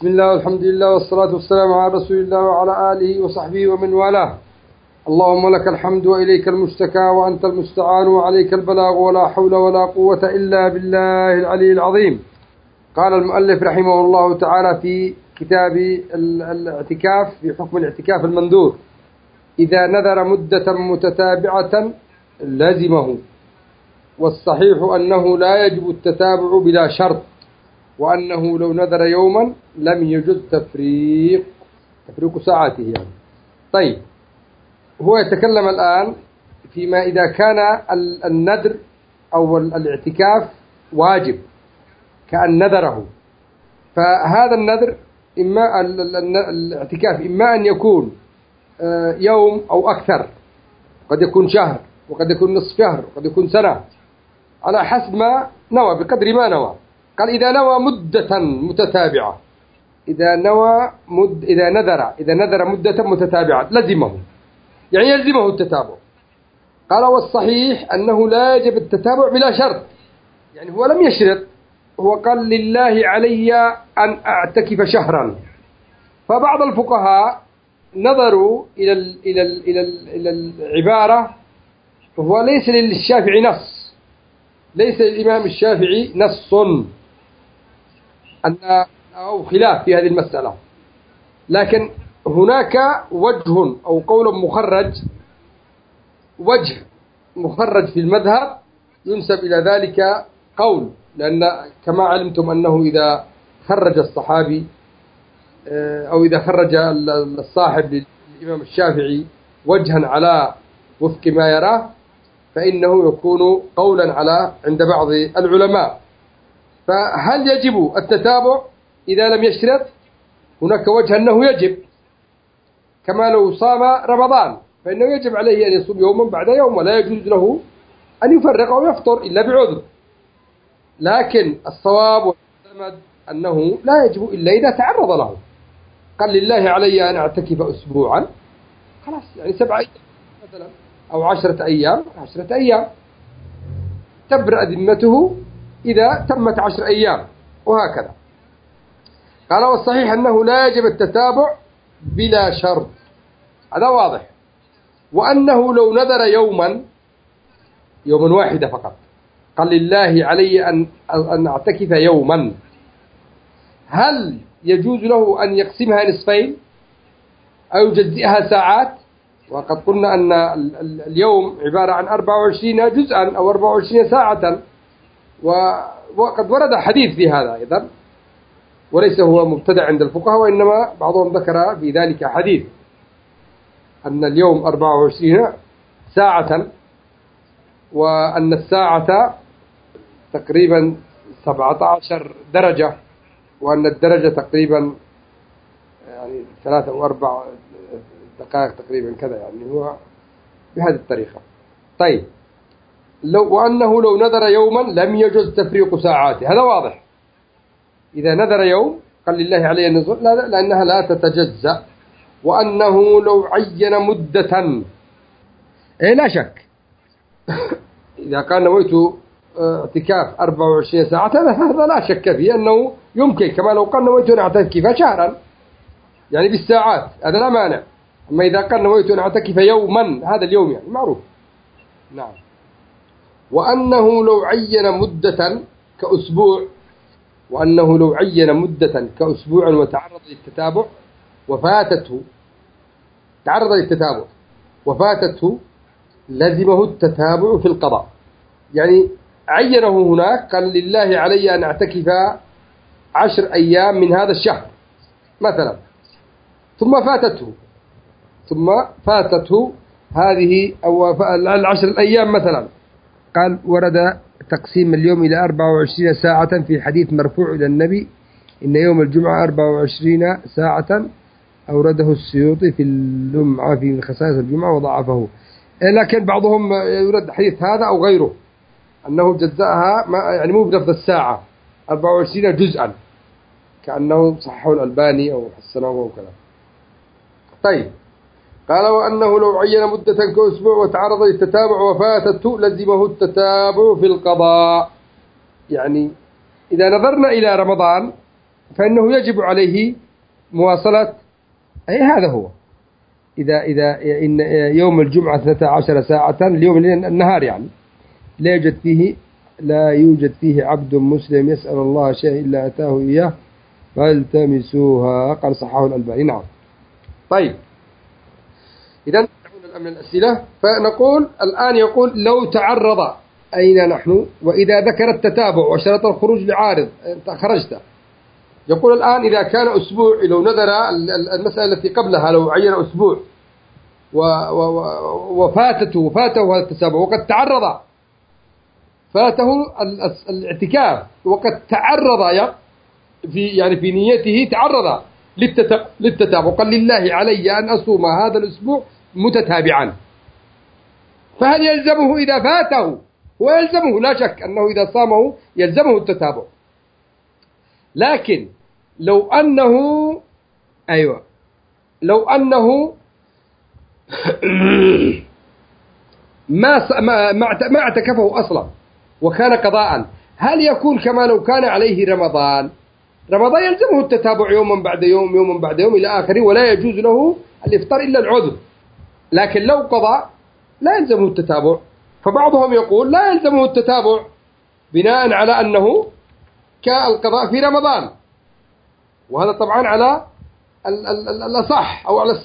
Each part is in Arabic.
بسم الله والحمد لله والصلاة والسلام على رسول الله وعلى آله وصحبه ومن والاه. اللهم لك الحمد وإليك المشتكى وأنت المستعان وعليك البلاغ ولا حول ولا قوة إلا بالله العلي العظيم. قال المؤلف رحمه الله تعالى في كتاب الاعتكاف في حكم الاعتكاف المنذور: إذا نذر مدة متتابعة لزمه، والصحيح أنه لا يجب التتابع بلا شرط، وأنه لو نذر يوما لم يجد تفريق ساعاته يعني. طيب، هو يتكلم الآن فيما إذا كان النذر أو الاعتكاف واجب كأن نذره، فهذا النذر إما الاعتكاف إما أن يكون يوم أو أكثر، قد يكون شهر وقد يكون نصف شهر وقد يكون سنة، على حسب ما نوى بقدر ما نوى. قال إذا نوى مدة متتابعة، إذا نذر مدة متتابعة لزمه، يعني يلزمه التتابع. قال والصحيح أنه لا يجب التتابع بلا شرط، يعني هو لم يشرط، هو قال لله علي أن أعتكف شهرا. فبعض الفقهاء نظروا إلى العبارة، وهو ليس للشافعي نص، ليس للإمام الشافعي نص أو خلاف في هذه المسألة، لكن هناك وجه أو قول مخرج في المذهب ينسب إلى ذلك قول، لأن كما علمتم أنه إذا خرج الصحابي أو إذا خرج الصاحب للإمام الشافعي وجها على وفق ما يراه فإنه يكون قولا عند بعض العلماء. فهل يجب التتابع إذا لم يشترط؟ هناك وجه أنه يجب، كما لو صام رمضان فإنه يجب عليه أن يصوم يوما بعد يوم، ولا يجوز له أن يفرق أو يفطر إلا بعذر. لكن الصواب والمعتمد أنه لا يجب إلا إذا تعرض له. قال لله علي أن أعتكف أسبوعا، خلاص يعني 7 أيام مثلا، أو 10 أيام، 10 أيام تبرأ ذمته إذا تمت 10 أيام، وهكذا. قال والصحيح أنه لا يجب التتابع بلا شرط، هذا واضح. وأنه لو نذر يوما واحدة فقط، قال لله علي أن أعتكف يوما، هل يجوز له أن يقسمها نصفين أو يجزئها ساعات؟ وقد قلنا أن اليوم عبارة عن 24 جزءا أو 24 ساعة، وقد ورد حديث في هذا أيضا، وليس هو مبتدع عند الفقهاء، وإنما بعضهم ذكر في ذلك حديث أن اليوم 24 ساعة، وأن الساعة تقريبا 17 درجة، وأن الدرجة تقريبا يعني 3 أو 4 دقائق تقريبا كذا، يعني هو بهذه الطريقة. طيب، وأنه لو نذر يوما لم يجوز تفريق ساعاته، هذا واضح. إذا نذر يوم قال لله علي أن نذر، لأنها لا تتجزأ. وأنه لو عين مدة، لا شك إذا كان نويت اعتكاف 24 ساعة هذا لا شك فيه أنه يمكن، كما لو قال نويت أن أعتكف شهرا يعني بالساعات، هذا لا مانع. أما إذا قال نويت أن أعتكف يوما، هذا اليوم يعني معروف. نعم. وأنه لو عين مدة كأسبوع، وتعرض للتتابع وفاتته لزمه التتابع في القضاء. يعني عينه هناك، قال لله علي أن أعتكف 10 أيام من هذا الشهر مثلا، ثم فاتته هذه أو 10 أيام مثلا. قال ورد تقسيم اليوم إلى 24 ساعة في حديث مرفوع إلى النبي إن يوم الجمعة 24 ساعة، أورده السيوطي في اللمعة في خصائص الجمعة وضعفه. لكن بعضهم يرد حديث هذا أو غيره أنه جزأها يعني مو بلفظ الساعة 24 جزءا، كأنه صححه الألباني أو حسنه وكذا. طيب، قال وأنه لو عين مدة كأسبوع وتعرض للتتابع وفاتته لزمه التتابع في القضاء. يعني إذا نظرنا إلى رمضان فإنه يجب عليه مواصلة. أي هذا هو. إذا إن يوم الجمعة 12 ساعة، اليوم النهار يعني لا يوجد فيه عبد مسلم يسأل الله شيء إلا أتاه إياه فالتمسوها. قال صححه الألباني. نعم. طيب، إذا من الأسئلة، فنقول الآن يقول لو تعرض، أين نحن؟ وإذا ذكر التتابع وشرط الخروج لعارض، أنت خرجت. يقول الآن إذا كان أسبوع، لو نذر المسألة التي قبلها، لو عين أسبوع وفاته هذا التتابع، وقد تعرض، فاته الاعتكاف، وقد تعرض في نيته تعرض للتتابع، قال لله علي أن أصوم هذا الأسبوع متتابعا، فهل يلزمه إذا فاته؟ ويلزمه لا شك أنه إذا صامه يلزمه التتابع. لكن لو أنه ما اعتكفه أصلا وكان قضاء، هل يكون كما لو كان عليه رمضان يلزمه التتابع يوما بعد يوم يوما بعد يوم إلى آخره، ولا يجوز له الإفطار إلا العذر. لكن لو قضى لا يلزمه التتابع. فبعضهم يقول لا يلزمه التتابع بناء على أنه كالقضاء في رمضان، وهذا طبعا على الأصح أو على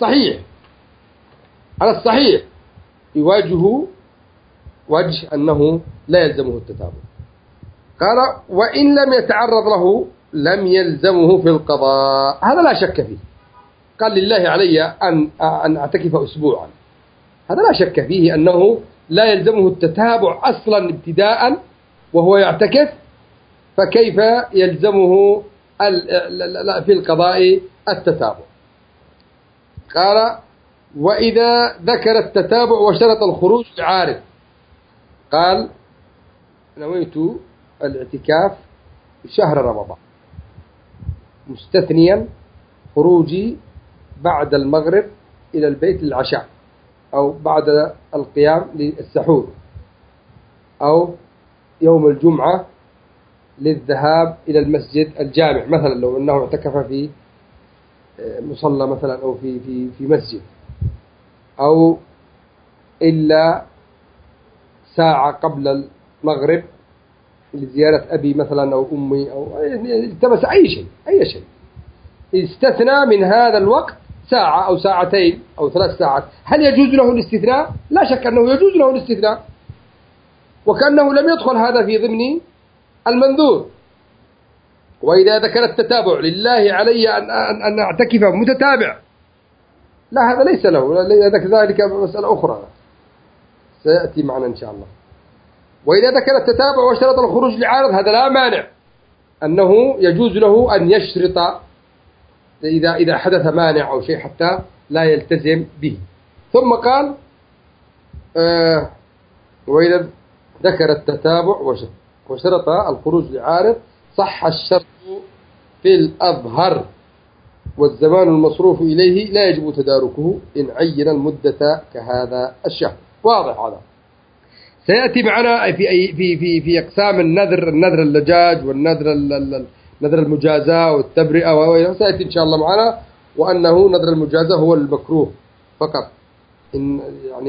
الصحيح يواجه وجه أنه لا يلزمه التتابع. قال وإن لم يتعرض له لم يلزمه في القضاء، هذا لا شك فيه. قال لله علي أن أعتكف أسبوعا، هذا لا شك فيه أنه لا يلزمه التتابع أصلا ابتداء وهو يعتكف، فكيف يلزمه في القضاء التتابع؟ قال وإذا ذكر التتابع وشرط الخروج لعارض، قال نويت الاعتكاف شهر رمضان مستثنيا خروجي بعد المغرب إلى البيت للعشاء، أو بعد القيام للسحور، أو يوم الجمعة للذهاب إلى المسجد الجامع مثلا، لو أنه اعتكف في مصلى مثلا أو في مسجد، أو إلا ساعة قبل المغرب لزيارة أبي مثلا أو أمي، أو التمس أي شيء استثنى من هذا الوقت ساعة أو ساعتين أو 3 ساعات، هل يجوز له الاستثناء؟ لا شك أنه يجوز له الاستثناء، وكأنه لم يدخل هذا في ضمن المنذور. وإذا ذكر التتابع لله علي أن أعتكف متتابع، لا هذا ليس له، ذلك مسألة أخرى سيأتي معنا إن شاء الله. وإذا ذكر التتابع وشرط الخروج لعارض، هذا لا مانع أنه يجوز له أن يشرط إذا حدث مانع أو شيء حتى لا يلتزم به. ثم قال وإذا ذكر التتابع وشرط الخروج لعارض صح الشرط في الأظهر، والزمان المصروف إليه لا يجب تداركه إن عين المدة كهذا الشهر. واضح هذا. سيأتي معنا في أقسام النذر اللجاج والنذر نذر المجازاة والتبرئة، سيأتي إن شاء الله معنا، وأنه نذر المجازاة هو المكروه فقط. إن يعني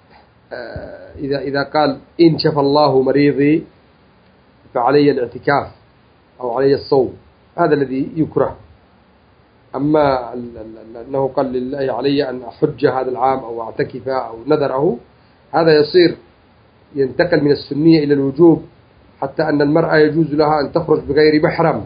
إذا قال إن شفى الله مريضي فعلي الاعتكاف أو علي الصوم، هذا الذي يكره. أما أنه قال لله علي أن أحج هذا العام أو أعتكف أو نذره، هذا ينتقل من السنية إلى الوجوب، حتى أن المرأة يجوز لها أن تخرج بغير محرم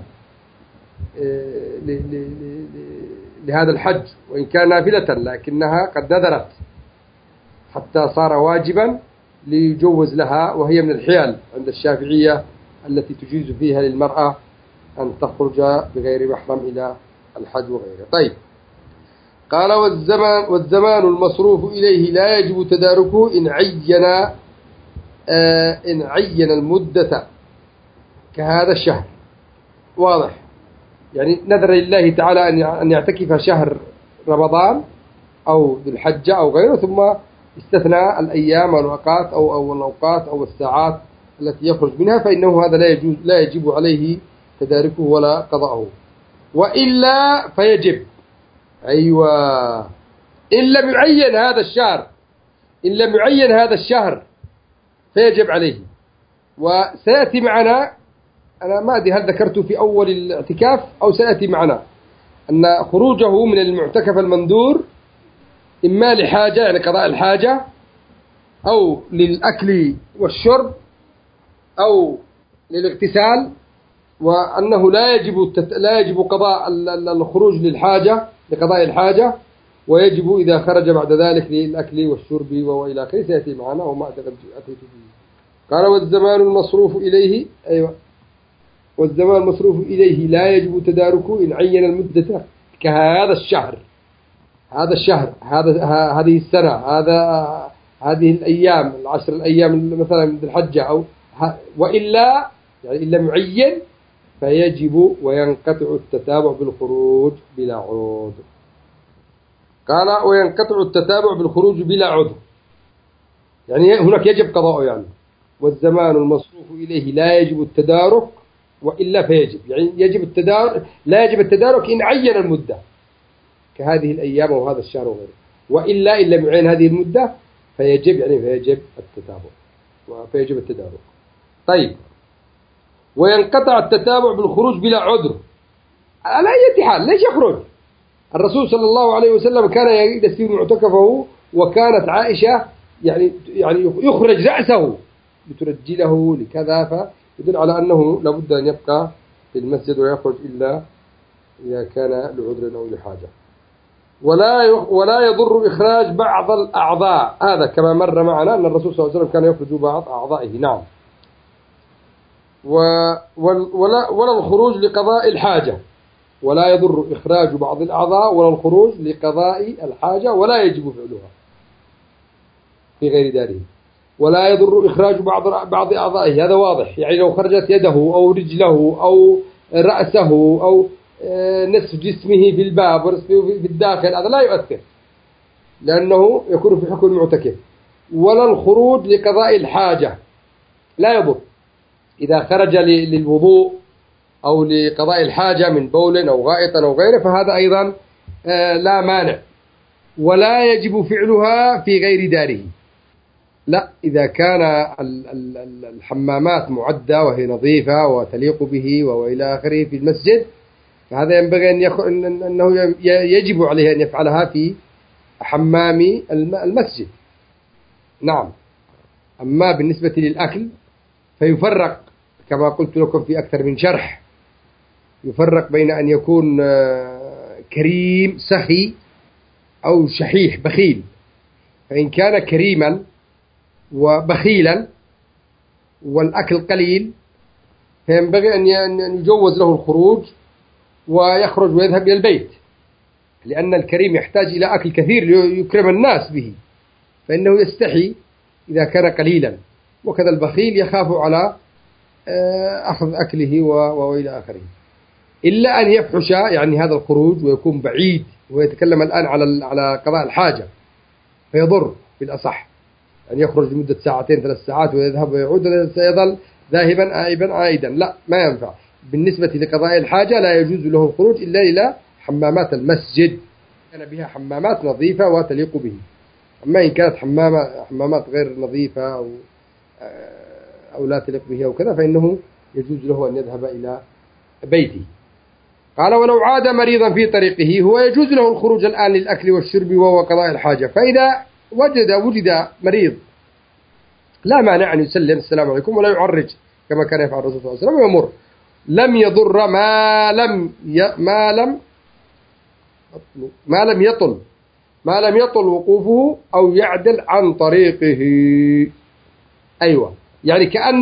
لهذا الحج، وإن كان نافلة لكنها قد نذرت حتى صار واجبا ليجوز لها، وهي من الحيل عند الشافعية التي تجيز فيها للمرأة أن تخرج بغير محرم إلى الحج وغيره. طيب، قال والزمان المصروف إليه لا يجب تداركه إن عين المدة كهذا الشهر. واضح، يعني نذر لله تعالى أن يعتكف شهر رمضان أو ذي الحجة أو غيره، ثم استثنى الأيام والأوقات أو الأوقات أو الساعات التي يخرج منها، فإنه هذا لا يجب عليه تداركه ولا قضاءه. وإلا فيجب. أيوة، إن لم يعين هذا الشهر، إن لم يعين هذا الشهر فيجب عليه. وسيأتي معنا، أنا ما أدري هل ذكرته في أول الاعتكاف أو سيأتي معنا، أن خروجه من المعتكف المنذور إما لحاجة يعني قضاء الحاجة، أو للأكل والشرب، أو للاغتسال، وأنه لا يجب قضاء الخروج للحاجة لقضاء الحاجة، ويجب إذا خرج بعد ذلك للأكل والشرب وإلى آخره، سيأتي معنا وما أعتقد أتيت به. قال والزمان المصروف إليه، أيوة، والزمان المصروف إليه لا يجب تداركه إن عين المدة كهذا الشهر، هذا الشهر، هذه السنة، هذه الأيام، 10 الأيام مثلا من الحجة، أو وإلا يعني إن لم يعين فيجب وينقطع التتابع بالخروج بلا عذر. قال وينقطع التتابع بالخروج بلا عذر، يعني هناك يجب قضاءه يعني. والزمان المصروف إليه لا يجب التدارك وإلا فيجب، يعني يجب التدارك، لا يجب التدارك إن عين المدة كهذه الأيام وهذا الشهر وغيره، وإلا إن لم يعين هذه المدة فيجب، يعني فيجب التتابع وفيجب التدارك. طيب، وينقطع التتابع بالخروج بلا عذر. على أي حال ليش يخرج؟ الرسول صلى الله عليه وسلم كان يجلس في معتكفه، وكانت عائشة يعني يخرج رأسه لترجله لكذا، فيدل على أنه لابد أن يبقى في المسجد ولا يخرج إلا إذا كان لعذر أو لحاجة. ولا يضر إخراج بعض الأعضاء، هذا كما مر معنا أن الرسول صلى الله عليه وسلم كان يخرج بعض أعضائه. نعم. ولا الخروج لقضاء الحاجة، ولا يضر إخراج بعض الأعضاء ولا الخروج لقضاء الحاجة، ولا يجب فعلها في غير داره. ولا يضر إخراج بعض أعضائه، هذا واضح، يعني لو خرجت يده أو رجله أو رأسه أو نصف جسمه في الباب ونصفه في الداخل، هذا لا يؤثر لأنه يكون في حكم المعتكف. ولا الخروج لقضاء الحاجة لا يضر، إذا خرج للوضوء أو لقضاء الحاجة من بول أو غائط أو غيره فهذا أيضا لا مانع. ولا يجب فعلها في غير داره، لا، إذا كان الحمامات معدة وهي نظيفة وتليق به وإلى آخره في المسجد، فهذا ينبغي أنه يجب عليه أن يفعلها في حمام المسجد. نعم. أما بالنسبة للأكل فيفرق كما قلت لكم في أكثر من شرح، يفرق بين أن يكون كريم سخي أو شحيح بخيل. فإن كان كريما وبخيلا والأكل قليل فينبغي أن يجوز له الخروج ويخرج ويذهب إلى البيت، لأن الكريم يحتاج إلى أكل كثير ليكرم الناس به، فإنه يستحي إذا كان قليلا، وكذا البخيل يخاف على أخذ أكله وإلى آخره. إلا أن يفحش يعني هذا الخروج ويكون بعيد، ويتكلم الآن على قضاء الحاجة، فيضر بالأصح أن يخرج لمدة 2 3 ساعات ويذهب ويعود سيظل ذاهبا عائبا عائدا، لا، ما ينفع. بالنسبة لقضاء الحاجة لا يجوز له الخروج إلا إلى حمامات المسجد، كان بها حمامات نظيفة وتليق به. أما إن كانت حمامات غير نظيفة أو لا تليق به أو كذا فإنه يجوز له أن يذهب إلى بيته. قال ولو عاد مريضا في طريقه هو يجوز له الخروج الآن للأكل والشرب وهو قضاء الحاجة. فإذا وجد مريض لا مانع أن يسلم السلام عليكم ولا يعرج كما كان يفعل الرسول صلى الله عليه وسلم ويمر، لم يضر ما لم يطل وقوفه أو يعدل عن طريقه. أيوة، يعني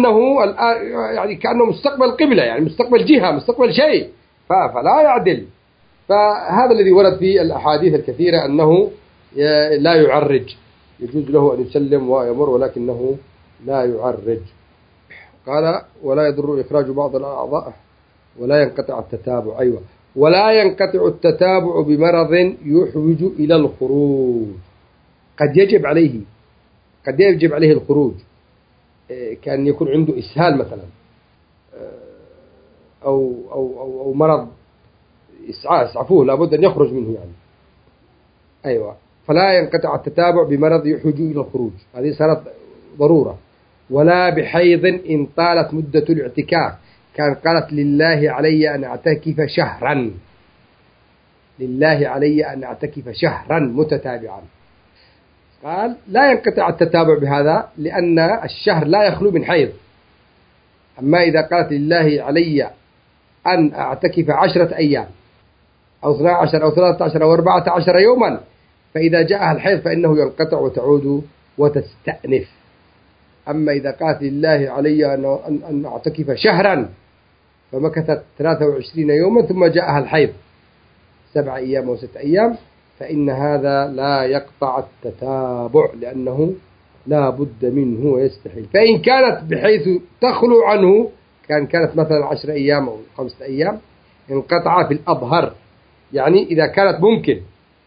كأنه مستقبل قبلة، يعني مستقبل جهة، مستقبل شيء، فلا يعدل. فهذا الذي ورد في الأحاديث الكثيرة أنه لا يعرج، يجوز له أن يسلم ويمر ولكنه لا يعرج. قال ولا يضر إخراج بعض الأعضاء ولا ينقطع التتابع. أيوة، ولا ينقطع التتابع بمرض يحوج إلى الخروج. قد يجب عليه الخروج، كأن يكون عنده إسهال مثلا، أو مرض إسعافوه، لابد أن يخرج منه يعني. أيوة، فلا ينقطع التتابع بمرض يحوج إلى الخروج، هذه صارت ضرورة. ولا بحيض إن طالت مدة الاعتكاف، كان قالت لله علي أن أعتكف شهرا، لله علي أن أعتكف شهرا متتابعا، قال لا ينقطع التتابع بهذا لأن الشهر لا يخلو من حيض. أما إذا قالت لله علي أن أعتكف 10 أيام أو 12 أو 13 أو 14 يوما، فإذا جاءها الحيض فإنه ينقطع وتعود وتستأنف. أما إذا قالت لله علي أن أعتكف شهرا فمكثت 23 يوما ثم جاءها الحيض 7 أيام أو 6 أيام، فإن هذا لا يقطع التتابع لأنه لا بد منه ويستحيل. فإن كانت بحيث تخلو عنه، كانت مثلا 10 أيام أو 5 أيام، انقطع في الأظهر. يعني إذا كانت ممكن،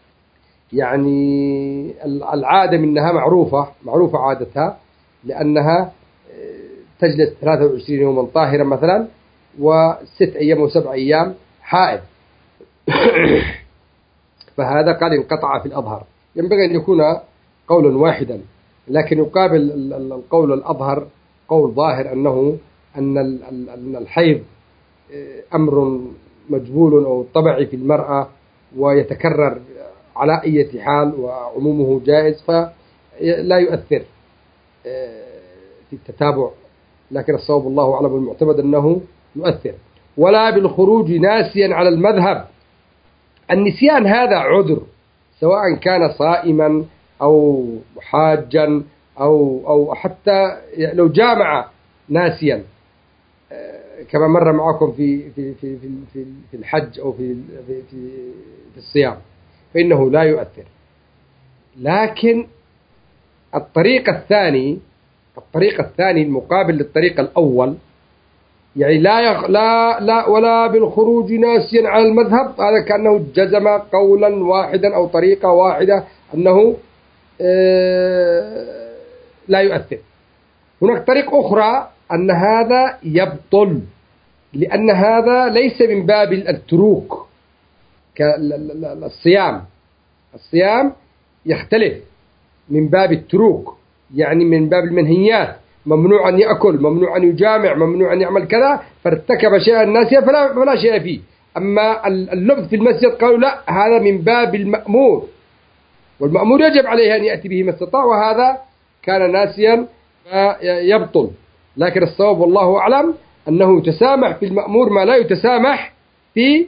يعني العادة منها معروفة عادتها، لأنها تجلس 23 يوما طاهرا مثلا و6 أيام و7 أيام حائض فهذا قال انقطع في الأظهر. ينبغي أن يكون قولا واحدا، لكن يقابل القول الأظهر قول ظاهر أن الحيض أمر مجبول أو طبعي في المرأة ويتكرر على أي حال وعمومه جائز، فلا يؤثر في التتابع. لكن الصواب الله أعلم المعتمد أنه يؤثر. ولا بالخروج ناسيا على المذهب، النسيان هذا عذر، سواء كان صائما أو حاجا أو حتى لو جامع ناسيا، كما مر معكم في الحج أو في الصيام، فإنه لا يؤثر. لكن الطريق الثاني المقابل للطريق الأول، يعني لا ولا بالخروج ناسيا على المذهب، هذا كأنه جزم قولا واحدا أو طريقة واحدة أنه لا يؤثر. هناك طريق أخرى أن هذا يبطل، لأن هذا ليس من باب التروك الصيام يختلف من باب التروك، يعني من باب المنهيات، ممنوع أن يأكل، ممنوع أن يجامع، ممنوع أن يعمل كذا، فارتكب شيئا ناسيا فلا شيء فيه. أما اللبث في المسجد قالوا لا، هذا من باب المأمور، والمأمور يجب عليه أن يأتي به ما استطاع، وهذا كان ناسيا فيبطل. لكن الصواب والله أعلم أنه يتسامح في المأمور ما لا يتسامح في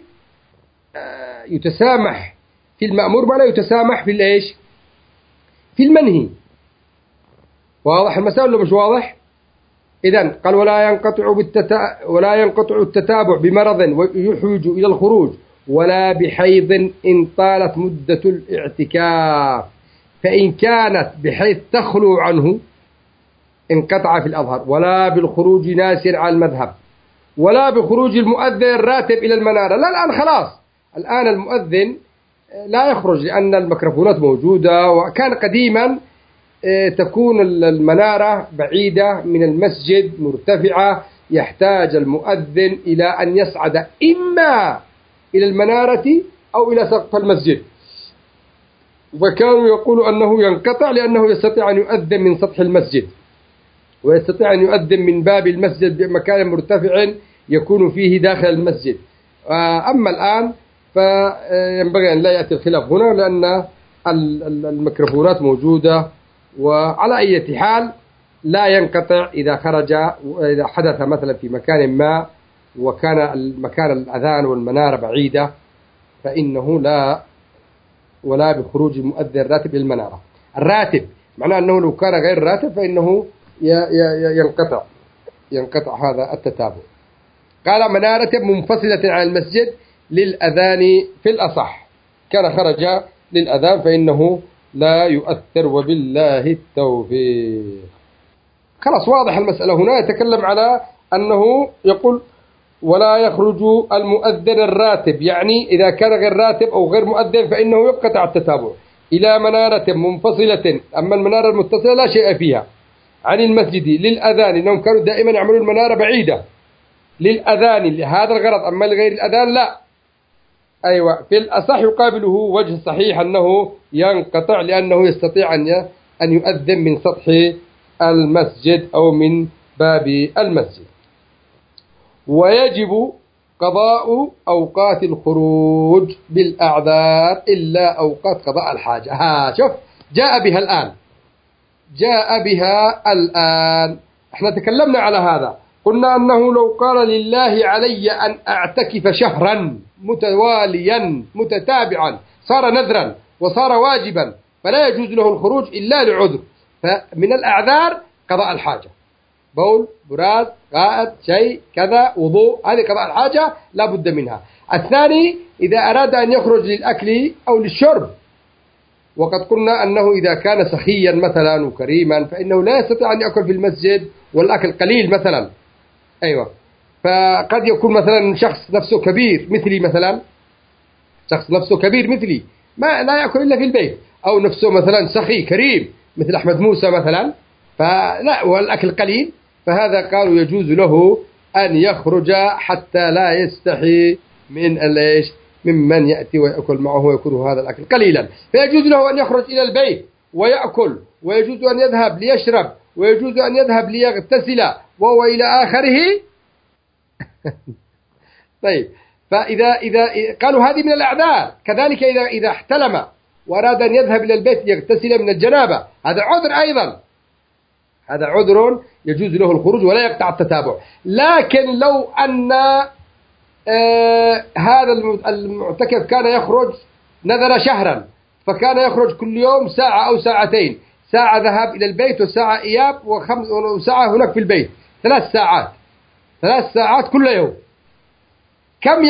المأمور ما لا يتسامح في الإيش؟ في المنهي. واضح المسألة ولا مش واضح؟ إذن قال ولا ينقطع التتابع بمرض ويحوج إلى الخروج، ولا بحيض إن طالت مدة الاعتكاف، فإن كانت بحيث تخلو عنه انقطع في الأظهر. ولا بالخروج ناسيا على المذهب، ولا بخروج المؤذن الراتب إلى المنارة. لا، الآن خلاص، الآن المؤذن لا يخرج لأن الميكروفونات موجودة، وكان قديما تكون المنارة بعيدة من المسجد مرتفعة، يحتاج المؤذن إلى أن يصعد إما إلى المنارة أو إلى سقف المسجد، وكانوا يقولوا أنه ينقطع لأنه يستطيع أن يؤذن من سطح المسجد، ويستطيع أن يؤذن من باب المسجد بمكان مرتفع يكون فيه داخل المسجد. أما الآن فينبغي أن لا يأتي الخلاف هنا، لأن الميكروفونات موجودة. وعلى أي حال لا ينقطع إذا حدث مثلا في مكان ما وكان مكان الأذان والمنارة بعيدة، فإنه لا، ولا بخروج المؤذن الراتب للمنارة. الراتب معناه أنه لو كان غير راتب فإنه ينقطع هذا التتابع. قال منارة منفصلة عن المسجد للأذان في الأصح، كان خرج للأذان فإنه لا يؤثر، وبالله التوفيق. خلاص واضح المسألة. هنا يتكلم على أنه يقول ولا يخرج المؤذن الراتب، يعني إذا كان غير راتب أو غير مؤذن فإنه ينقطع التتابع إلى منارة منفصلة. أما المنارة المتصلة لا شيء فيها عن المسجد للأذان، إنهم كانوا دائما يعملون المنارة بعيدة للأذان لهذا الغرض، أما لغير الأذان لا. أيوة، في الأصح يقابله وجه صحيح أنه ينقطع، لأنه يستطيع أن يؤذن من سطح المسجد أو من باب المسجد. ويجب قضاء أوقات الخروج بالأعذار إلا أوقات قضاء الحاجة. شوف، جاء بها الآن، جاء بها الآن. احنا تكلمنا على هذا، قلنا أنه لو قال لله علي أن أعتكف شهرا متواليا متتابعا صار نذرا وصار واجبا، فلا يجوز له الخروج إلا لعذر. فمن الأعذار قضاء الحاجة، بول، براز، غائط، شيء كذا، وضوء، هذه قضاء الحاجة لا بد منها. الثاني إذا أراد أن يخرج للأكل أو للشرب، وقد قلنا أنه إذا كان سخيا مثلا وكريما فإنه لا يستطيع أن يأكل في المسجد والأكل قليل مثلا. أيوة، فقد يكون مثلا شخص نفسه كبير مثلي، مثلا شخص نفسه كبير مثلي ما لا يأكل إلا في البيت، أو نفسه مثلا سخي كريم مثل أحمد موسى مثلا، فلا والأكل قليل، فهذا قالوا يجوز له أن يخرج حتى لا يستحي من ممن يأتي ويأكل معه ويكون هذا الأكل قليلا، فيجوز له أن يخرج إلى البيت ويأكل، ويجوز أن يذهب ليشرب، ويجوز أن يذهب ليغتسل وهو إلى آخره. طيب، فإذا قالوا هذه من الأعذار. كذلك إذا احتلم وأراد أن يذهب إلى البيت يغتسل من الجنابة، هذا عذر أيضا، هذا عذر يجوز له الخروج ولا يقطع التتابع. لكن لو أن هذا المعتكف كان يخرج نذر شهرا، فكان يخرج كل يوم ساعة أو ساعتين، ساعة ذهاب إلى البيت وساعة إياب وساعة هناك في البيت، 3 ساعات، 3 ساعات كل يوم، كم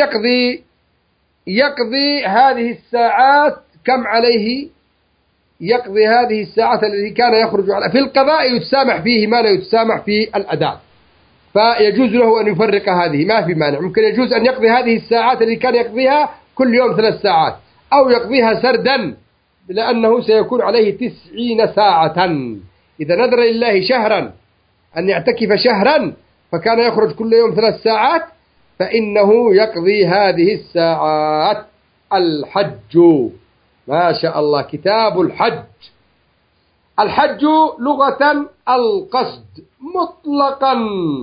يقضي هذه الساعات؟ كم عليه يقضي هذه الساعات التي كان يخرج على في القضاء؟ يتسامح فيه ما لا يتسامح في الأداء، فيجوز له أن يفرق هذه، ما في مانع. ممكن يجوز أن يقضي هذه الساعات التي كان يقضيها كل يوم 3 ساعات، أو يقضيها سردا، لأنه سيكون عليه 90 ساعة. إذا نذر لله شهرا أن يعتكف شهرا فكان يخرج كل يوم 3 ساعات، فإنه يقضي هذه الساعات. الحج، ما شاء الله، كتاب الحج. الحج لغة القصد مطلقا،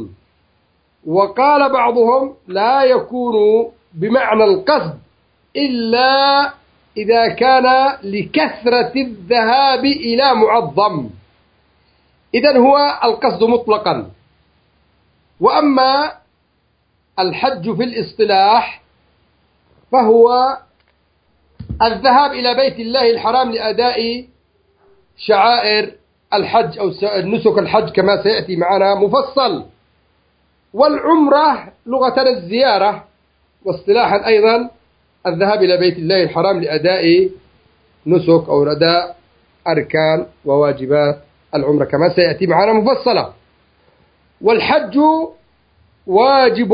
وقال بعضهم لا يكون بمعنى القصد إلا إذا كان لكثرة الذهاب إلى معظم، إذن هو القصد مطلقا. وأما الحج في الاصطلاح فهو الذهاب إلى بيت الله الحرام لأداء شعائر الحج أو نسك الحج كما سيأتي معنا مفصل. والعمرة لغة الزيارة، واصطلاحا أيضا الذهاب إلى بيت الله الحرام لأداء نسك أو أداء أركان وواجبات العمرة كما سيأتي معنا مفصلة. والحج واجب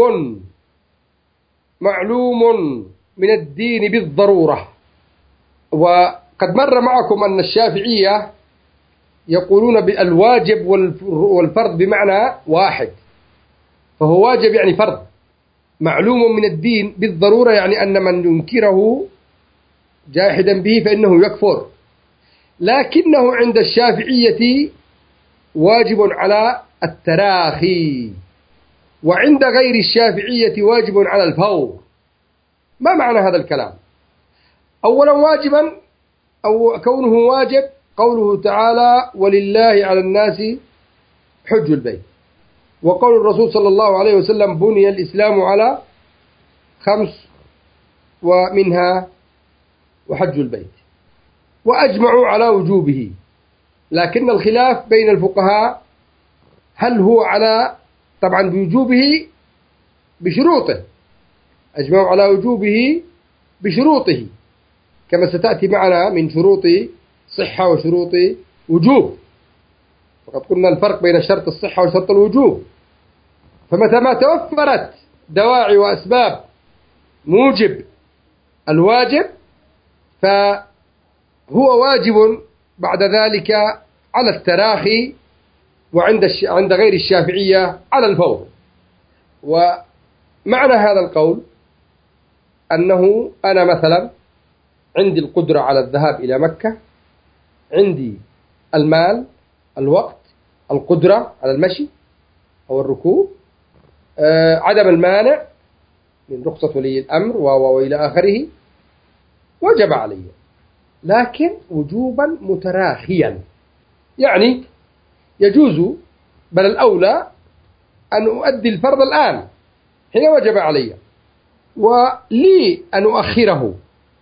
معلوم من الدين بالضرورة. وقد مر معكم أن الشافعية يقولون بالواجب والفرض بمعنى واحد، فهو واجب يعني فرض، معلوم من الدين بالضرورة يعني أن من ينكره جاحدا به فإنه يكفر. لكنه عند الشافعية واجب على التراخي، وعند غير الشافعية واجب على الفور. ما معنى هذا الكلام؟ أولا، واجبا أو كونه واجب قوله تعالى ولله على الناس حج البيت، وقول الرسول صلى الله عليه وسلم بني الإسلام على 5 ومنها وحج البيت، وأجمعوا على وجوبه. لكن الخلاف بين الفقهاء هل هو على طبعا بوجوبه بشروطه، أجمعوا على وجوبه بشروطه كما ستأتي معنا من شروط صحة وشروط وجوب، وقد قلنا الفرق بين شرط الصحة وشرط الوجوب. فمتى ما توفرت دواعي وأسباب موجب الواجب فهو واجب بعد ذلك على التراخي، وعند غير الشافعية على الفور. ومعنى هذا القول أنه أنا مثلا عندي القدرة على الذهاب إلى مكة، عندي المال، الوقت، القدرة على المشي أو الركوب، عدم المانع من رخصة ولي الأمر وإلى آخره، وجب علي، لكن وجوبا متراخيا. يعني يجوز بل الأولى أن أؤدي الفرض الآن حين وجب علي، ولي أن أؤخره،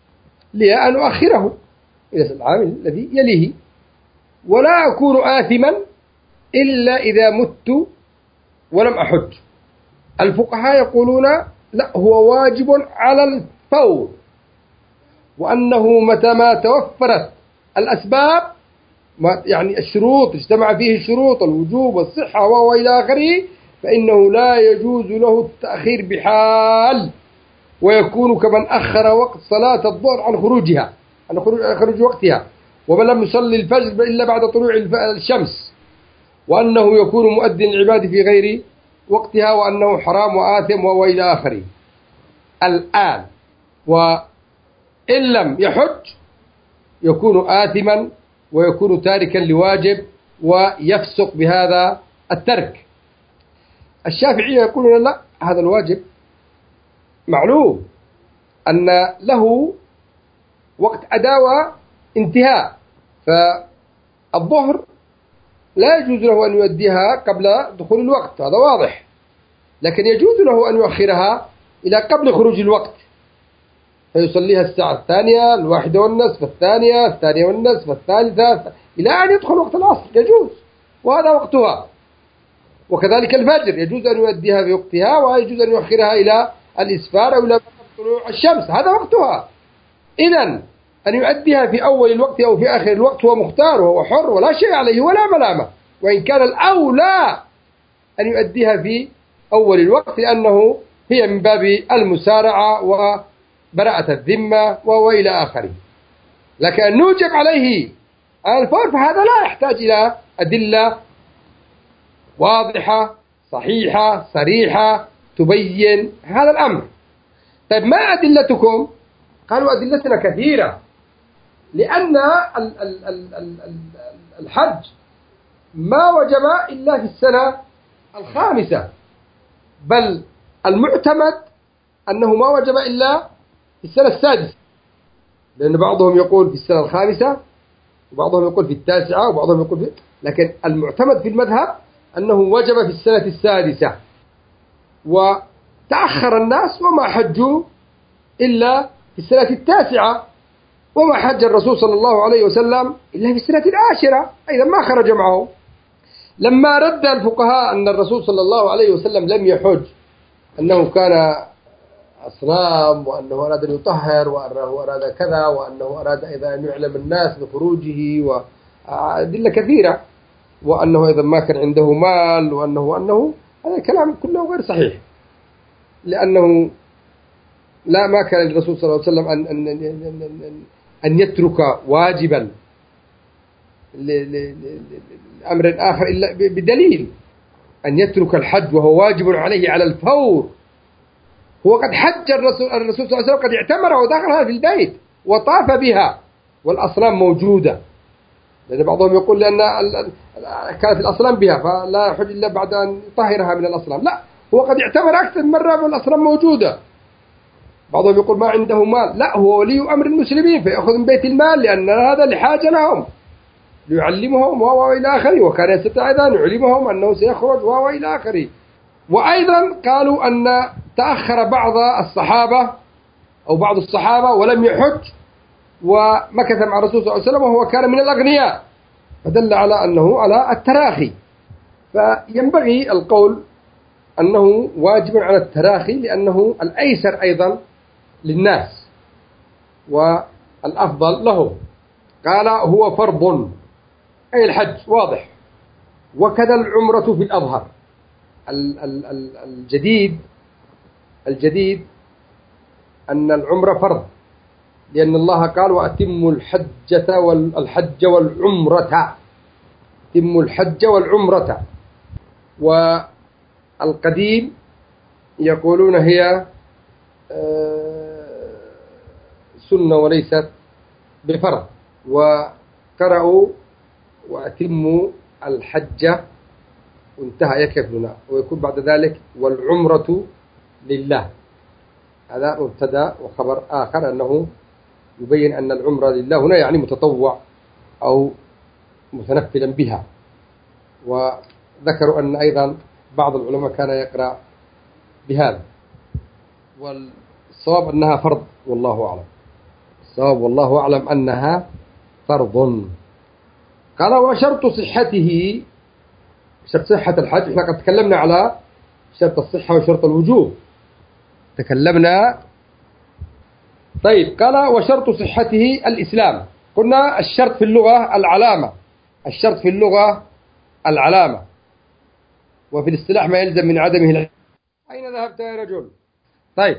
إلى العام الذي يليه، ولا أكون آثما إلا إذا مت ولم أحج. الفقهاء يقولون لا، هو واجب على الفور، وأنه متى ما توفرت الأسباب، يعني الشروط اجتمع فيه الشروط، الوجوب والصحة وإلى آخره، فإنه لا يجوز له التأخير بحال، ويكون كمن أخر وقت صلاة الظهر عن خروجها، عن خروج وقتها، ومن لم يصلي الفجر إلا بعد طلوع الشمس، وأنه يكون مؤدي العباد في غير وقتها، وأنه حرام وآثم وإلى آخره. الآن وإن لم يحج يكون آثما ويكون تاركا لواجب ويفسق بهذا الترك. الشافعية يقولون لا، هذا الواجب معلوم أن له وقت أداء وانتهاء، فالظهر لا يجوز له أن يؤديها قبل دخول الوقت، هذا واضح، لكن يجوز له أن يؤخرها إلى قبل خروج الوقت، فيصليها الساعة الثانية، 1:30، الثانية والنصف، الثالثة، إلى أن يدخل وقت العصر، يجوز، وهذا وقتها. وكذلك الفجر يجوز أن يؤديها في وقتها، ويجوز أن يؤخرها إلى الإسفار أو إلى طلوع الشمس، هذا وقتها. إذن أن يؤديها في أول الوقت أو في آخر الوقت هو مختار وهو حر، ولا شيء عليه ولا ملامة، وإن كان الأولى أن يؤديها في أول الوقت، لأنه هي من باب المسارعة وبراءة الذمة وإلى آخره. لكن أن نوجب عليه الفور فهذا لا يحتاج إلى أدلة واضحة صحيحة صريحة تبين هذا الأمر. طيب ما أدلتكم؟ قالوا أدلتنا كثيرة، لأن الحج ما وجب إلا في السنة الخامسة، بل المعتمد أنه ما وجب إلا في السنة السادسة، لأن بعضهم يقول في السنة الخامسة، وبعضهم يقول في التاسعة، وبعضهم يقول في، لكن المعتمد في المذهب أنه وجب في السنة السادسة، وتأخر الناس وما حجوا إلا في السنة التاسعة، وما حج الرسول صلى الله عليه وسلم إلا في السنة العاشرة، أيضا ما خرج معه. لما رد الفقهاء أن الرسول صلى الله عليه وسلم لم يحج، أنه كان أصنام، وأنه أراد أن يطهر، وأنه أراد كذا، وأنه أراد أيضا أن يعلم الناس بخروجه، وأدلة كثيرة، وأنه أيضا ما كان عنده مال، وأنه هذا الكلام كله غير صحيح، لأنه لا، ما كان الرسول صلى الله عليه وسلم أن يترك واجبا لأمر آخر إلا بدليل، أن يترك الحج وهو واجب عليه على الفور. هو قد حج الرسول صلى الله عليه وسلم، قد اعتمر ودخلها في البيت وطاف بها والأصنام موجودة، لأن بعضهم يقول لأن كانت الأصنام بها فلا يحج إلا بعد أن يطهرها من الأصنام. لا، هو قد اعتمر أكثر مرة والأصنام موجودة. بعضهم يقول ما عنده مال، لا، هو ولي أمر المسلمين فيأخذ من بيت المال، لأن هذا لحاجة لهم، ليعلمهم وإلى آخره، وكان يستطيع أيضا يعلمهم أنه سيخرج وإلى آخره. وأيضا قالوا أن تأخر بعض الصحابة أو بعض الصحابة ولم يحج ومكث مع الرسول صلى الله عليه وسلم وهو كان من الأغنياء، فدل على أنه على التراخي. فينبغي القول أنه واجب على التراخي، لأنه الأيسر أيضا للناس والأفضل لهم. قال هو فرض، أي الحج واضح، وكذا العمرة في الأظهر. الجديد أن العمرة فرض، لأن الله قال وأتموا الحج والعمرة، أتموا الحج والعمرة. والقديم يقولون هي سنة وليست بفرض. وقرأوا وأتموا الحج وانتهى يكف لنا، ويكون بعد ذلك والعمرة لله. هذا مبتدأ وخبر آخر أنه يبين أن العمرة لله هنا يعني متطوع أو متنفلا بها. وذكروا أن أيضا بعض العلماء كان يقرأ بهذا، والصواب أنها فرض والله أعلم. الصواب والله أعلم أنها فرض. قال وشرط صحته، شرط صحة الحج، احنا قد تكلمنا على شرط الصحة وشرط الوجوب تكلمنا. طيب قال وشرط صحته الإسلام. قلنا الشرط في اللغة العلامة، الشرط في اللغة العلامة، وفي الاصطلاح ما يلزم من عدمه. أين ذهبت يا رجل؟ طيب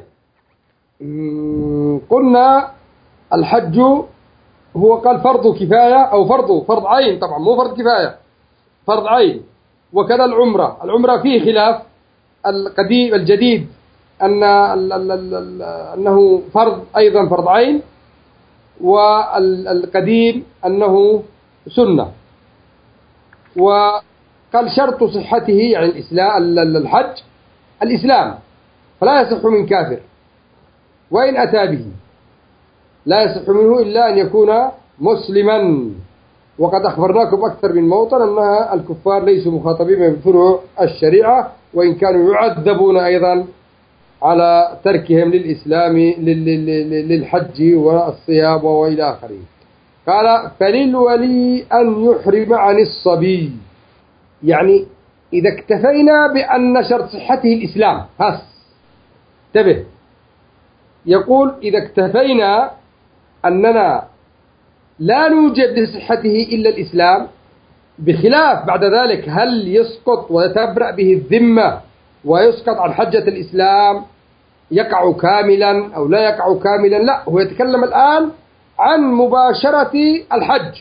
قلنا الحج هو قال فرض كفاية أو فرض عين، طبعا مو فرض كفاية، فرض عين. وكذا العمرة فيه خلاف، القديم الجديد أنه فرض أيضا فرض عين، والقديم أنه سنة. وقال شرط صحته يعني الحج الإسلام، فلا يصح من كافر وإن أتى به، لا يصح منه إلا أن يكون مسلما. وقد أخبرناكم أكثر من موطن أن الكفار ليسوا مخاطبين بفروع الشريعة، وإن كانوا يعذبون أيضا على تركهم للإسلام للحج والصيام وإلى آخره. قال فللولي أن يحرم عن الصبي، يعني إذا اكتفينا بأن شرط صحته الإسلام بس، انتبه، يقول إذا اكتفينا أننا لا نوجد لصحته إلا الإسلام، بخلاف بعد ذلك هل يسقط ويتبرأ به الذمة ويسقط عن حجة الإسلام، يقع كاملا أو لا يقع كاملا، لا، هو يتكلم الآن عن مباشرة الحج.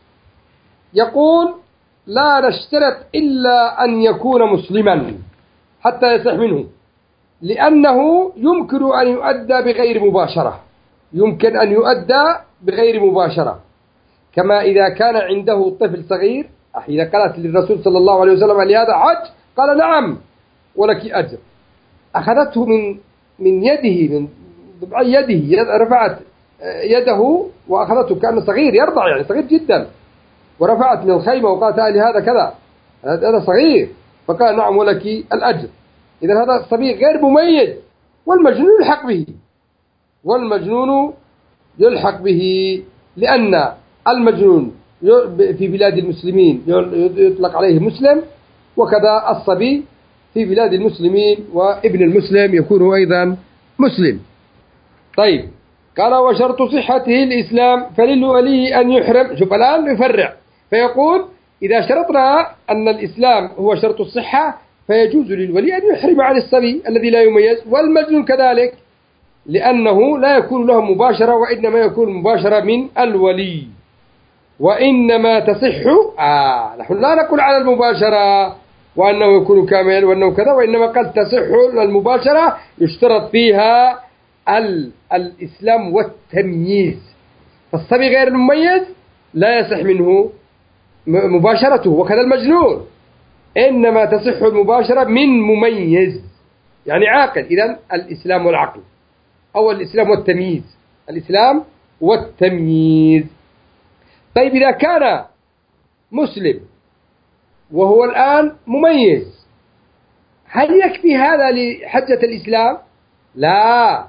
يقول لا نشترط إلا أن يكون مسلما حتى يصح منه، لأنه يمكن أن يؤدى بغير مباشرة، يمكن أن يؤدى بغير مباشرة. كما إذا كان عنده طفل صغير، إذا قالت للرسول صلى الله عليه وسلم هل هذا حج؟ قال نعم ولك أجر. أخذته من يده، من ضبع يده، رفعت يده وأخذته كأنه صغير يرضع، يعني صغير جدا، ورفعت من الخيمة وقالت هذا كذا، هذا صغير، فقال نعم ولك الأجر. إذا هذا الصبي غير مميز، والمجنون يلحق به، والمجنون يلحق به، لأن المجنون في بلاد المسلمين يطلق عليه مسلم، وكذا الصبي في بلاد المسلمين وابن المسلم يكون أيضا مسلم. طيب قال وشرط صحته الإسلام فللولي أن يحرم. شوف الآن يفرع، فيقول إذا شرطنا أن الإسلام هو شرط الصحة فيجوز للولي أن يحرم عن الصبي الذي لا يميز، والمجنون كذلك، لأنه لا يكون له مباشرة، وإنما يكون مباشرة من الولي. وإنما تصح نحن لا نقول على المباشرة وأنه يكون كامل وأنه كذا، وإنما قد تصح المباشرة يشترط فيها الإسلام والتمييز. فالصبي غير المميز لا يصح منه مباشرته، وكذا المجنون، إنما تصح المباشرة من مميز يعني عاقل. إذن الإسلام والعقل، أو الإسلام والتمييز، الإسلام والتمييز. طيب إذا كان مسلم وهو الآن مميز، هل يكفي هذا لحجة الإسلام؟ لا،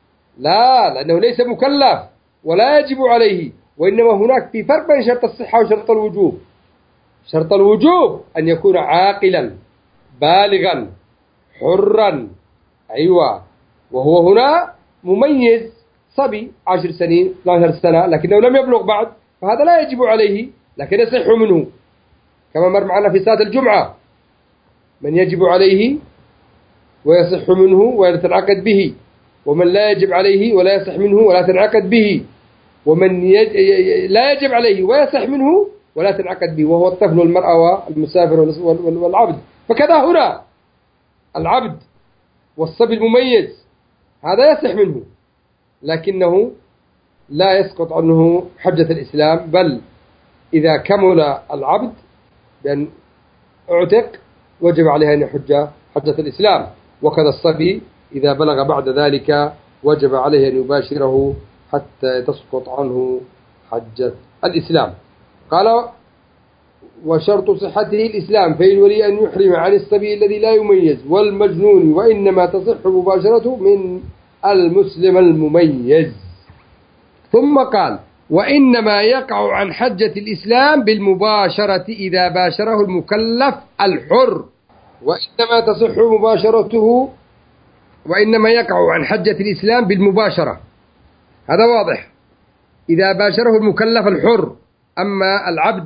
لأنه ليس مكلف ولا يجب عليه، وإنما هناك في فرق بين شرط الصحة وشرط الوجوب. شرط الوجوب أن يكون عاقلا بالغا حرا، أيوة، وهو هنا مميز، صبي 10 سنين 12 سنة لكنه لم يبلغ بعد، فهذا لا يجب عليه لكن يصح منه، كما مر معنا في صلاة الجمعة، من يجب عليه ويصح منه ولا تنعقد به، ومن لا يجب عليه ولا يصح منه ولا تنعقد به، ومن لا يجب عليه ويصح منه ولا تنعقد به، وهو الطفل والمرأة والمسافر والعبد. فكذا هنا العبد والصبي المميز هذا يصح منه، لكنه لا يسقط عنه حجة الإسلام، بل إذا كمل العبد بأن اعتق وجب عليه أن يحج حجة الإسلام، وكذا الصبي إذا بلغ بعد ذلك وجب عليه أن يباشره حتى تسقط عنه حجة الإسلام. قال: وشرط صحته الإسلام، فالولي أن يحرم عن الصبي الذي لا يميز والمجنون، وإنما تصح مباشرته من المسلم المميز. ثم قال: وإنما يقع عن حجة الإسلام بالمباشرة إذا باشره المكلف الحر، وإنما تصح مباشرته، وإنما يقع عن حجة الإسلام بالمباشرة، هذا واضح، إذا باشره المكلف الحر. أما العبد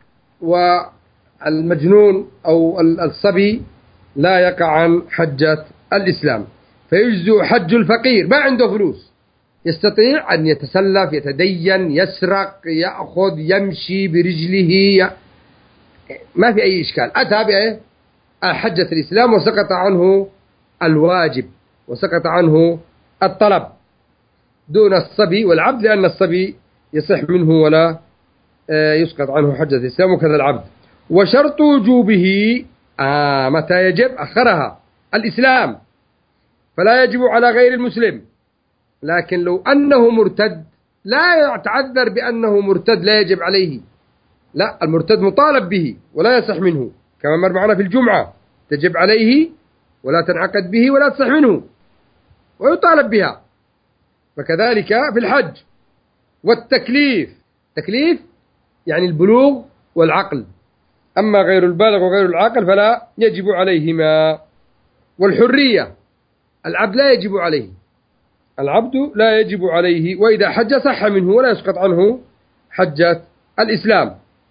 والمجنون أو الصبي لا يقع عن حجة الإسلام. فيجزء حج الفقير، ما عنده فلوس، يستطيع أن يتسلف، يتدين، يسرق، يأخذ، يمشي برجله، ما في أي إشكال، أتى بحجة الإسلام وسقط عنه الواجب وسقط عنه الطلب، دون الصبي والعبد، لأن الصبي يصح منه ولا يسقط عنه حجة الإسلام، وكذا العبد. وشرط وجوبه متى يجب؟ أخرها، الإسلام، فلا يجب على غير المسلم. لكن لو أنه مرتد لا يتعذر بأنه مرتد لا يجب عليه، لا، المرتد مطالب به ولا يصح منه، كما مر معنا في الجمعة، تجب عليه ولا تنعقد به ولا تصح منه ويطالب بها. فكذلك في الحج. والتكليف، تكليف يعني البلوغ والعقل، أما غير البالغ وغير العاقل فلا يجب عليهما. والحرية، العبد لا يجب عليه، العبد لا يجب عليه، وإذا حج صح منه ولا يسقط عنه حجة الإسلام.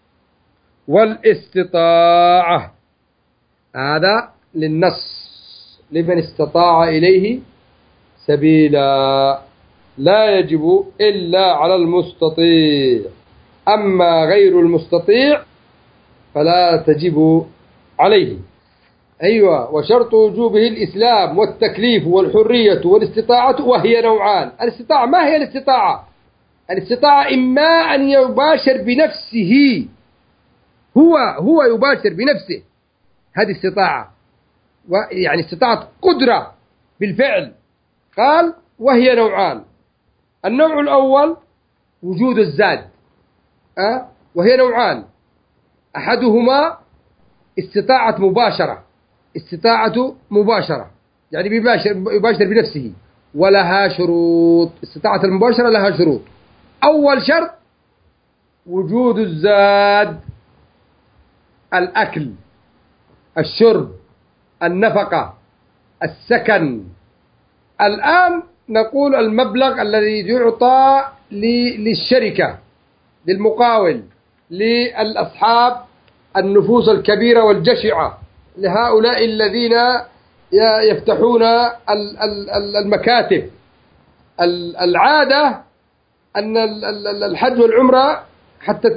والاستطاعة، هذا للنص، لمن استطاع إليه سبيلا، لا يجب إلا على المستطيع، أما غير المستطيع فلا تجب عليه. أيوة. وشرط وجوبه الإسلام والتكليف والحرية والاستطاعة، وهي نوعان. الاستطاعة، ما هي الاستطاعة؟ الاستطاعة إما أن يباشر بنفسه، هو يباشر بنفسه، هذه استطاعة، يعني استطاعة قدرة بالفعل. قال: وهي نوعان. النوع الأول وجود الزاد، وهي نوعان، أحدهما استطاعة مباشرة، استطاعة مباشرة يعني يباشر بنفسه، ولها شروط. استطاعة المباشرة لها شروط. أول شرط وجود الزاد، الأكل، الشرب، النفقة، السكن. الآن نقول المبلغ الذي يعطى للشركة، للمقاول، للأصحاب النفوس الكبيرة والجشعة، لهؤلاء الذين يفتحون المكاتب. العادة أن الحج والعمرة حتى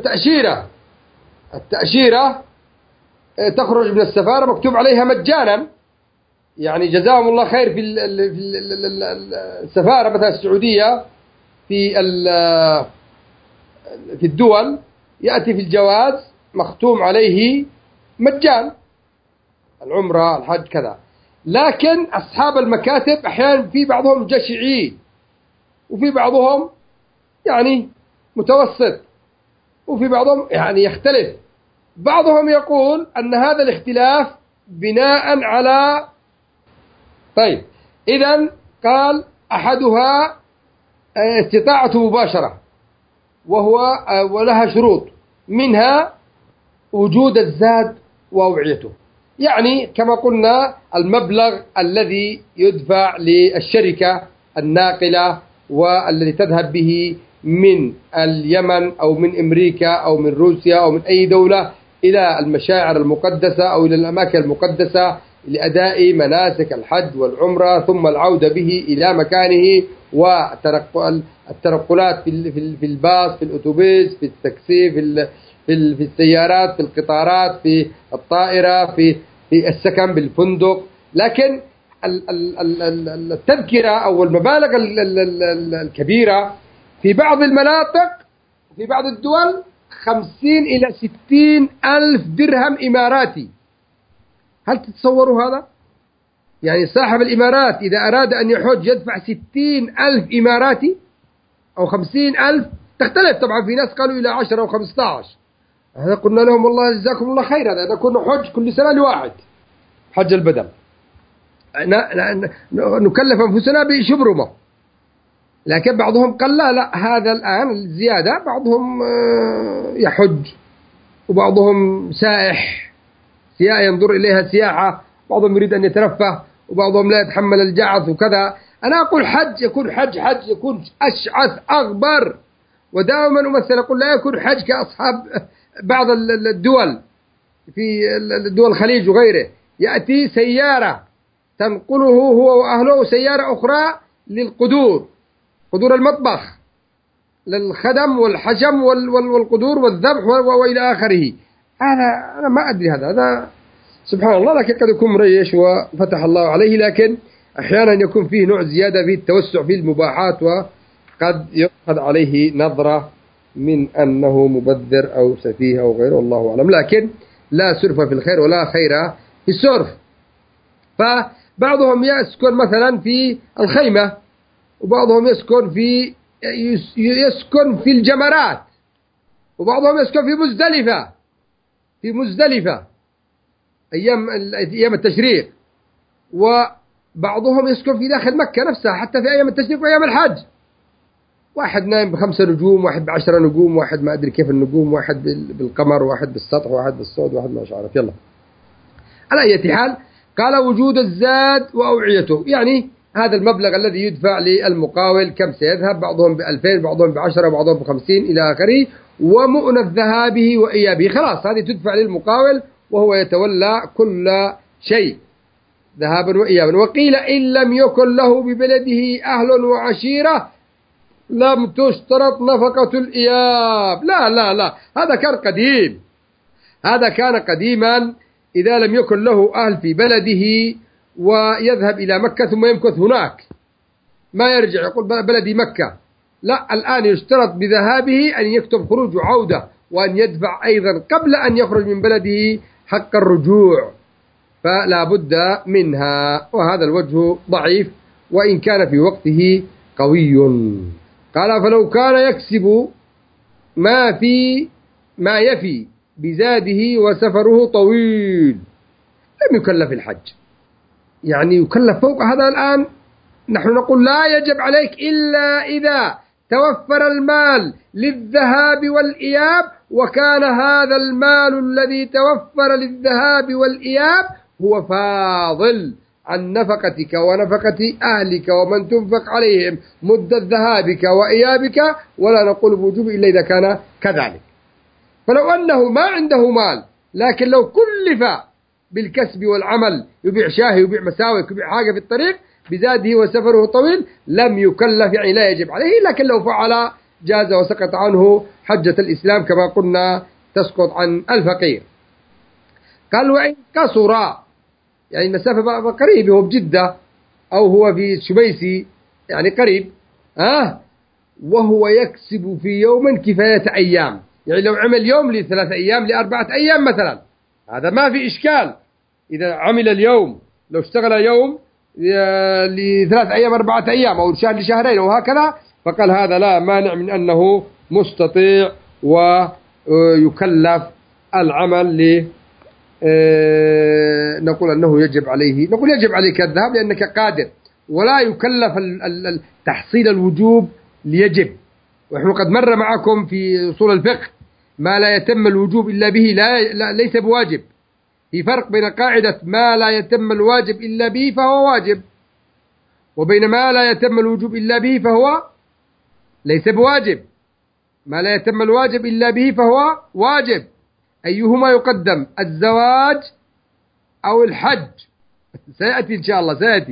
التأشيرة تخرج من السفارة مكتوب عليها مجانا، يعني جزاهم الله خير. في السفارة مثلا السعودية، في الدول يأتي في الجواز مختوم عليه مجان، العمرة، الحج، كذا. لكن أصحاب المكاتب أحيانا في بعضهم جشعين، وفي بعضهم يعني متوسط، وفي بعضهم يعني يختلف. بعضهم يقول أن هذا الاختلاف بناء على، طيب، إذن قال أحدها استطاعة مباشرة، ولها شروط، منها وجود الزاد وأوعيته، يعني كما قلنا المبلغ الذي يدفع للشركة الناقلة والذي تذهب به من اليمن أو من أمريكا أو من روسيا أو من أي دولة إلى المشاعر المقدسة أو إلى الأماكن المقدسة لأداء مناسك الحج والعمرة، ثم العودة به إلى مكانه، والتنقلات في الباص، في الأتوبيس، في التاكسي، في السيارات، في القطارات، في الطائرة، في السكن بالفندق. لكن التذكرة أو المبالغ الكبيرة في بعض المناطق في بعض الدول 50 إلى 60 ألف درهم إماراتي. هل تتصوروا هذا؟ يعني صاحب الإمارات إذا أراد أن يحج يدفع 60 ألف إماراتي أو 50 ألف، تختلف طبعا، في ناس قالوا إلى 10 أو 15. هذا قلنا لهم والله جزاكم الله خير، هذا كنا حج كل سنة لواحد حج البدل، نكلف أنفسنا بشبرمة. لكن بعضهم قال لا هذا الآن الزيادة، بعضهم يحج وبعضهم سائح ينظر إليها سياحة، بعضهم يريد أن يترفه وبعضهم لا يتحمل الجعث وكذا. أنا أقول حج يكون حج يكون أشعث أغبر، ودائما أمثل أقول لا يكون حج كأصحاب بعض الدول في الدول الخليج وغيره، يأتي سيارة تنقله هو وأهله، سيارة أخرى للقدور، قدور المطبخ، للخدم والحشم والقدور والذبح وإلى آخره. أنا ما أدري هذا سبحان الله، لكن قد يكون مريش وفتح الله عليه، لكن أحيانا يكون فيه نوع زيادة في التوسع في المباحات، وقد يؤخذ عليه نظرة من أنه مبذر أو سفيه أو غيره، الله أعلم. لكن لا سرف في الخير ولا خير في السرف. فبعضهم يسكن مثلا في الخيمة، وبعضهم يسكن في الجمرات، وبعضهم يسكن في مزدلفة أيام التشريق، وبعضهم يسكن في داخل مكة نفسها حتى في أيام التشريق وأيام الحج. واحد نايم ب5 نجوم، واحد ب10 نجوم، واحد ما أدري كيف النجوم، واحد بالقمر، واحد بالسطح، واحد بالصعود، واحد ما عارف. يلا على أي حال، قال وجود الزاد وأوعيته، يعني هذا المبلغ الذي يدفع للمقاول كم سيذهب، بعضهم ب2000، بعضهم ب10، بعضهم ب50 إلى آخره، ومؤنة ذهابه وإيابه، خلاص هذه تدفع للمقاول وهو يتولى كل شيء ذهابا وإيابا. وقيل إن لم يكن له ببلده أهل وعشيرة لم تشترط نفقة الإياب. لا هذا كان قديما، إذا لم يكن له أهل في بلده ويذهب إلى مكة ثم يمكث هناك، ما يرجع يقول بلدي مكة، لا، الآن يشترط بذهابه أن يكتب خروج وعودة، وأن يدفع أيضا قبل أن يخرج من بلده حق الرجوع، فلا بد منها. وهذا الوجه ضعيف وإن كان في وقته قوي. قال فلو كان يكسب ما يفي بزاده وسفره طويل لم يكلف الحج، يعني يكلف فوق هذا. الآن نحن نقول لا يجب عليك إلا إذا توفر المال للذهاب والإياب، وكان هذا المال الذي توفر للذهاب والإياب هو فاضل عن نفقتك ونفقة أهلك ومن تنفق عليهم مدة ذهابك وإيابك، ولا نقول بوجوب إلا إذا كان كذلك. فلو أنه ما عنده مال، لكن لو كلف بالكسب والعمل، يبيع شاهي يبيع مساوك يبيع حاجة في الطريق بزاده وسفره طويل، لم يكلف، يعني لا يجب عليه، لكن لو فعل جاز وسقط عنه حجة الإسلام كما قلنا تسقط عن الفقير. قال وإن قصر، يعني المسافة قريب، هو بجدة أو هو في شبيسي يعني قريب، وهو يكسب في يوم كفاية أيام، يعني لو عمل يوم ل3 أيام ل4 أيام مثلا، هذا ما في إشكال. إذا عمل اليوم، لو اشتغل يوم ل3 أيام 4 أيام أو شهر لشهرين وهكذا، فقال هذا لا مانع من أنه مستطيع ويكلف العمل. نقول أنه يجب عليه، نقول يجب عليك الذهاب لأنك قادر، ولا يكلف تحصيل الوجوب ليجب. ونحن قد مر معكم في أصول الفقه ما لا يتم الوجوب إلا به ليس بواجب. في فرق بين قاعدة ما لا يتم الواجب إلا به فهو واجب، وبين ما لا يتم الوجوب إلا به فهو ليس بواجب. ما لا يتم الواجب إلا به فهو واجب، أيهما يقدم، الزواج أو الحج؟ سيأتي إن شاء الله، سيأتي.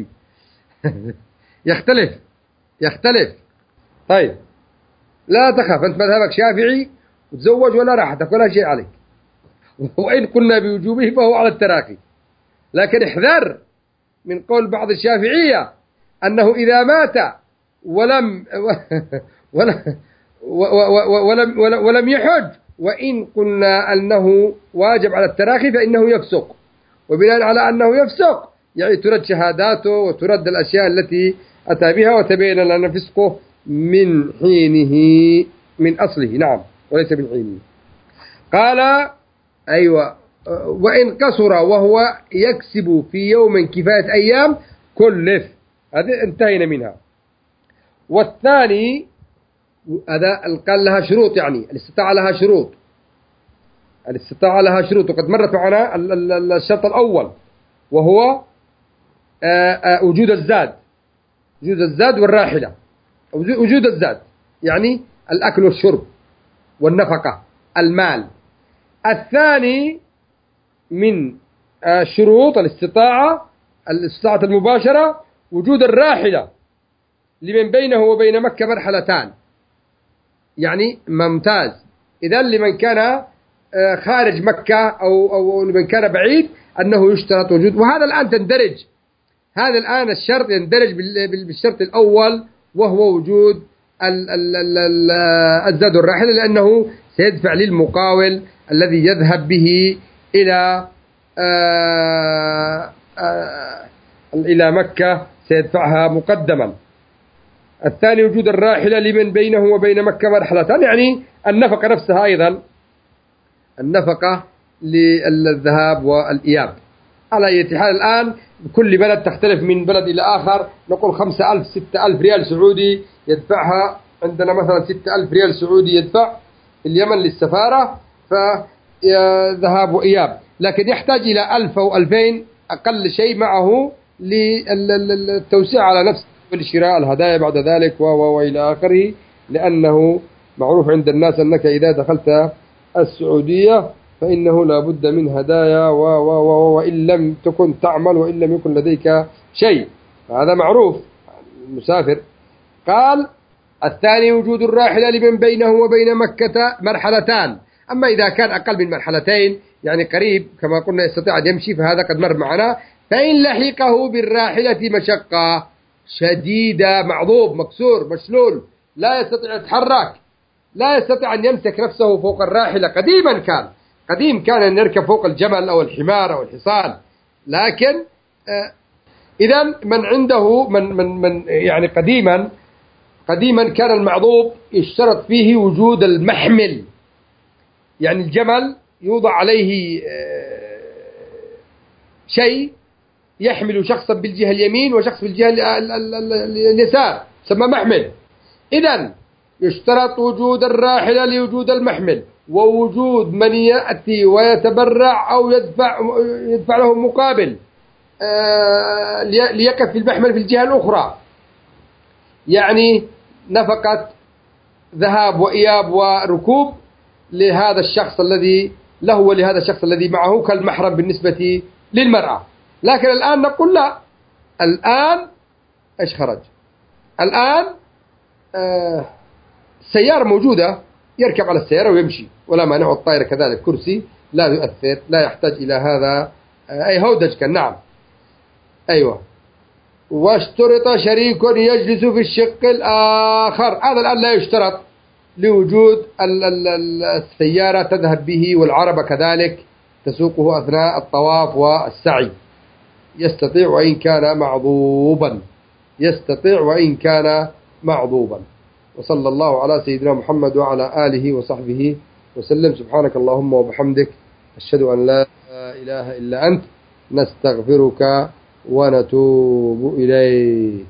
يختلف. طيب لا تخاف، أنت مذهبك شافعي وتزوج ولا راحتك ولا شيء عليك، وإن قلنا بوجوبه فهو على التراخي. لكن احذر من قول بعض الشافعية أنه إذا مات ولم يحج، وإن قلنا أنه واجب على التراخي فإنه يفسق، وبناء على أنه يفسق يعني ترد شهاداته وترد الأشياء التي أتى بها، وتبين لنا فسقه من حينه من أصله، نعم، وليس من حينه. قال أيوة، وإن قصر وهو يكسب في يوم كفاية أيام كلف، هذه انتهينا منها. والثاني هذا قال لها شروط، يعني الاستطاعة لها شروط، الاستطاعة لها شروط، وقد مرت معنا الشرط الأول وهو وجود الزاد، وجود الزاد والراحلة. وجود الزاد يعني الأكل والشرب والنفقة، المال. الثاني من شروط الاستطاعة المباشرة وجود الراحلة لمن بينه وبين مكة مرحلتان، يعني ممتاز. إذن لمن كان خارج مكة أو لمن كان بعيد أنه يشترط وجود، وهذا الآن تندرج، هذا الآن الشرط يندرج بالشرط الأول وهو وجود الزاد والراحلة، لأنه سيدفع للمقاول الذي يذهب به إلى مكة سيدفعها مقدما. الثاني وجود الراحلة لمن بينه وبين مكة مرحلتان، يعني النفقة نفسها أيضا، النفقة للذهاب والإياب. على أي حال الآن كل بلد تختلف من بلد إلى آخر، نقول 5000 6000 ريال سعودي يدفعها، عندنا مثلا 6000 ريال سعودي يدفع في اليمن للسفارة فذهاب وإياب، لكن يحتاج إلى 1000 أو 2000 أقل شيء معه للتوسيع على نفسه ولشراء الهدايا بعد ذلك وإلى آخره، لأنه معروف عند الناس أنك إذا دخلت السعودية فإنه لا بد من هدايا وإن لم تكن تعمل وإن لم يكن لديك شيء، هذا معروف المسافر. قال الثاني وجود الراحلة لمن بينه وبين مكة مرحلتان، أما إذا كان أقل من مرحلتين يعني قريب كما قلنا يستطيع أن يمشي فهذا قد مر معنا. فإن لحقه بالراحلة مشقة شديدة، معضوب مكسور مشلول لا يستطيع يتحرك، لا يستطيع أن يمسك نفسه فوق الراحلة، قديم كان أن يركب فوق الجمل أو الحمار أو الحصان، لكن إذا من عنده من يعني قديما كان المعضوب يشترط فيه وجود المحمل، يعني الجمل يوضع عليه شيء يحمل شخصا بالجهة اليمين وشخص بالجهة اليسار، يسمى محمل. إذن يشترط وجود الراحلة لوجود المحمل، ووجود من يأتي ويتبرع أو يدفع له مقابل ليقف في المحمل في الجهة الأخرى، يعني نفقة ذهاب وإياب وركوب لهذا الشخص الذي له ولهذا الشخص الذي معه كالمحرم بالنسبة للمرأة. لكن الآن نقول لا، الآن إيش خرج؟ الآن السيارة موجودة، يركب على السيارة ويمشي ولا مانع، والطائرة كذلك كرسي لا يؤثر، لا يحتاج إلى هذا أي هودج كان، نعم أيوة. واشترط شريك يجلس في الشق الآخر، هذا الآن لا يشترط لوجود السيارة تذهب به والعربة كذلك تسوقه أثناء الطواف والسعي، يستطيع وإن كان معضوبا. وصلى الله على سيدنا محمد وعلى آله وصحبه وسلم. سبحانك اللهم وبحمدك، أشهد أن لا إله إلا أنت، نستغفرك ونتوب إليك.